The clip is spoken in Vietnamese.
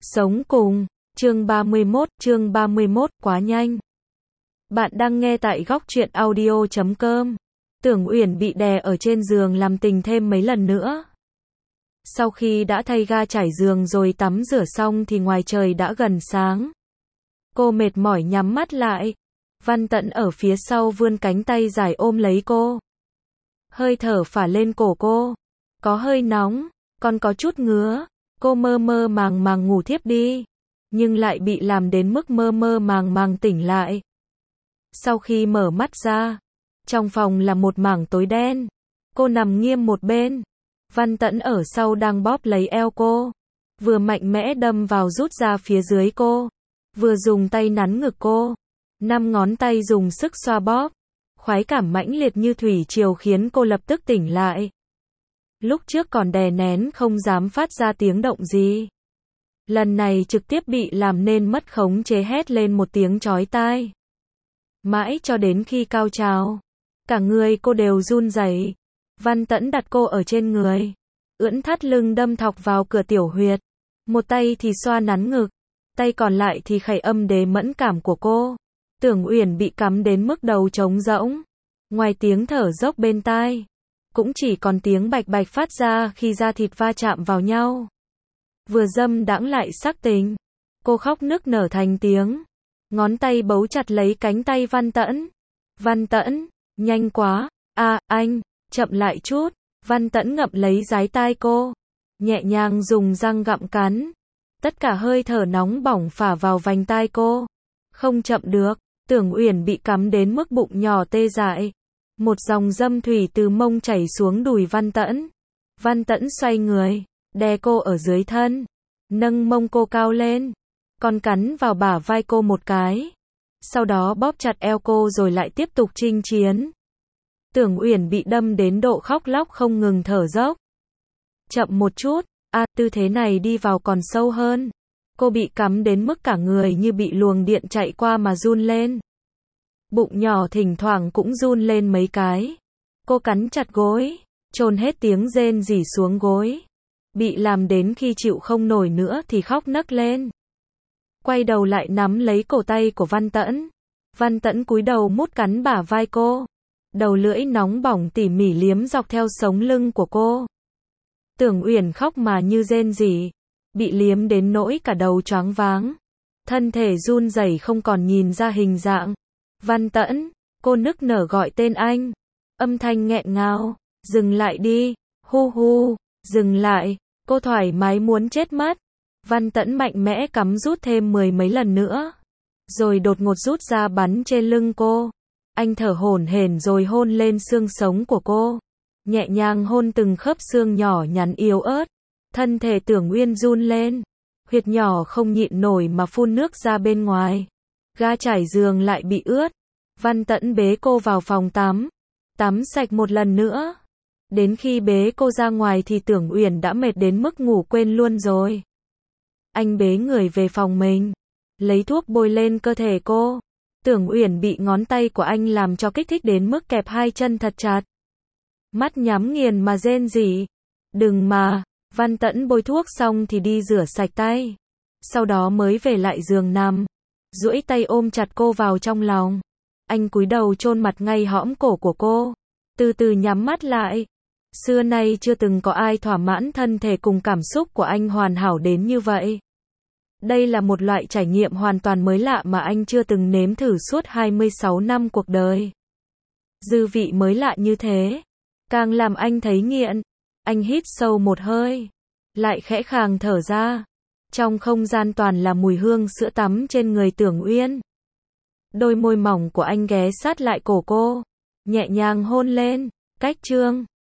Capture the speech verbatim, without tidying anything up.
Sống cùng, chương ba mươi mốt, chương ba mươi mốt, quá nhanh. Bạn đang nghe tại góc truyện audio chấm com. Tưởng Uyển bị đè ở trên giường làm tình thêm mấy lần nữa. Sau khi đã thay ga trải giường rồi tắm rửa xong thì ngoài trời đã gần sáng. Cô mệt mỏi nhắm mắt lại. Văn Tẫn ở phía sau vươn cánh tay dài ôm lấy cô. Hơi thở phả lên cổ cô. Có hơi nóng, còn có chút ngứa. Cô mơ mơ màng màng ngủ thiếp đi, nhưng lại bị làm đến mức mơ mơ màng màng tỉnh lại. Sau khi mở mắt ra, trong phòng là một mảng tối đen. Cô nằm nghiêng một bên. Văn Tẫn ở sau đang bóp lấy eo cô, vừa mạnh mẽ đâm vào rút ra phía dưới cô, vừa dùng tay nắn ngực cô. Năm ngón tay dùng sức xoa bóp. Khoái cảm mãnh liệt như thủy triều khiến cô lập tức tỉnh lại. Lúc trước còn đè nén không dám phát ra tiếng động gì. Lần này trực tiếp bị làm nên mất khống chế, hét lên một tiếng chói tai. Mãi cho đến khi cao trào, cả người cô đều run rẩy. Văn Tẫn đặt cô ở trên người, ưỡn thắt lưng đâm thọc vào cửa tiểu huyệt. Một tay thì xoa nắn ngực, tay còn lại thì khẩy âm đế mẫn cảm của cô. Tưởng Uyển bị cắm đến mức đầu trống rỗng. Ngoài tiếng thở dốc bên tai, cũng chỉ còn tiếng bạch bạch phát ra khi da thịt va chạm vào nhau. Vừa dâm đãng lại sắc tình. Cô khóc nức nở thành tiếng. Ngón tay bấu chặt lấy cánh tay Văn Tẫn. Văn Tẫn, nhanh quá, a à, anh, chậm lại chút. Văn Tẫn ngậm lấy dái tai cô, nhẹ nhàng dùng răng gặm cắn. Tất cả hơi thở nóng bỏng phả vào vành tai cô. Không chậm được, Tưởng Uyển bị cắm đến mức bụng nhỏ tê dại. Một dòng dâm thủy từ mông chảy xuống đùi Văn Tẫn. Văn Tẫn xoay người, đè cô ở dưới thân, nâng mông cô cao lên, còn cắn vào bả vai cô một cái. Sau đó bóp chặt eo cô rồi lại tiếp tục chinh chiến. Tưởng Uyển bị đâm đến độ khóc lóc không ngừng thở dốc. Chậm một chút, a à, tư thế này đi vào còn sâu hơn. Cô bị cắm đến mức cả người như bị luồng điện chạy qua mà run lên. Bụng nhỏ thỉnh thoảng cũng run lên mấy cái. Cô cắn chặt gối, chôn hết tiếng rên rỉ xuống gối. Bị làm đến khi chịu không nổi nữa thì khóc nấc lên. Quay đầu lại nắm lấy cổ tay của Văn Tẫn. Văn Tẫn cúi đầu mút cắn bả vai cô. Đầu lưỡi nóng bỏng tỉ mỉ liếm dọc theo sống lưng của cô. Tưởng Uyển khóc mà như rên rỉ, bị liếm đến nỗi cả đầu choáng váng. Thân thể run rẩy không còn nhìn ra hình dạng. Văn Tẫn, cô nức nở gọi tên anh. Âm thanh nghẹn ngào, dừng lại đi, hu hu, dừng lại, cô thoải mái muốn chết mất. Văn Tẫn mạnh mẽ cắm rút thêm mười mấy lần nữa. Rồi đột ngột rút ra bắn trên lưng cô. Anh thở hổn hển rồi hôn lên xương sống của cô. Nhẹ nhàng hôn từng khớp xương nhỏ nhắn yếu ớt. Thân thể Tưởng Uyên run lên. Huyệt nhỏ không nhịn nổi mà phun nước ra bên ngoài. Ga trải giường lại bị ướt. Văn Tẫn bế cô vào phòng tắm. Tắm sạch một lần nữa. Đến khi bế cô ra ngoài thì Tưởng Uyển đã mệt đến mức ngủ quên luôn rồi. Anh bế người về phòng mình, lấy thuốc bôi lên cơ thể cô. Tưởng Uyển bị ngón tay của anh làm cho kích thích đến mức kẹp hai chân thật chặt. Mắt nhắm nghiền mà rên rỉ. Đừng mà. Văn Tẫn bôi thuốc xong thì đi rửa sạch tay. Sau đó mới về lại giường nằm, duỗi tay ôm chặt cô vào trong lòng. Anh cúi đầu chôn mặt ngay hõm cổ của cô, từ từ nhắm mắt lại. Xưa nay chưa từng có ai thỏa mãn thân thể cùng cảm xúc của anh hoàn hảo đến như vậy. Đây là một loại trải nghiệm hoàn toàn mới lạ mà anh chưa từng nếm thử suốt hai mươi sáu năm cuộc đời. Dư vị mới lạ như thế, càng làm anh thấy nghiện. Anh hít sâu một hơi, lại khẽ khàng thở ra. Trong không gian toàn là mùi hương sữa tắm trên người Tưởng Uyên. Đôi môi mỏng của anh ghé sát lại cổ cô, nhẹ nhàng hôn lên. Cách chương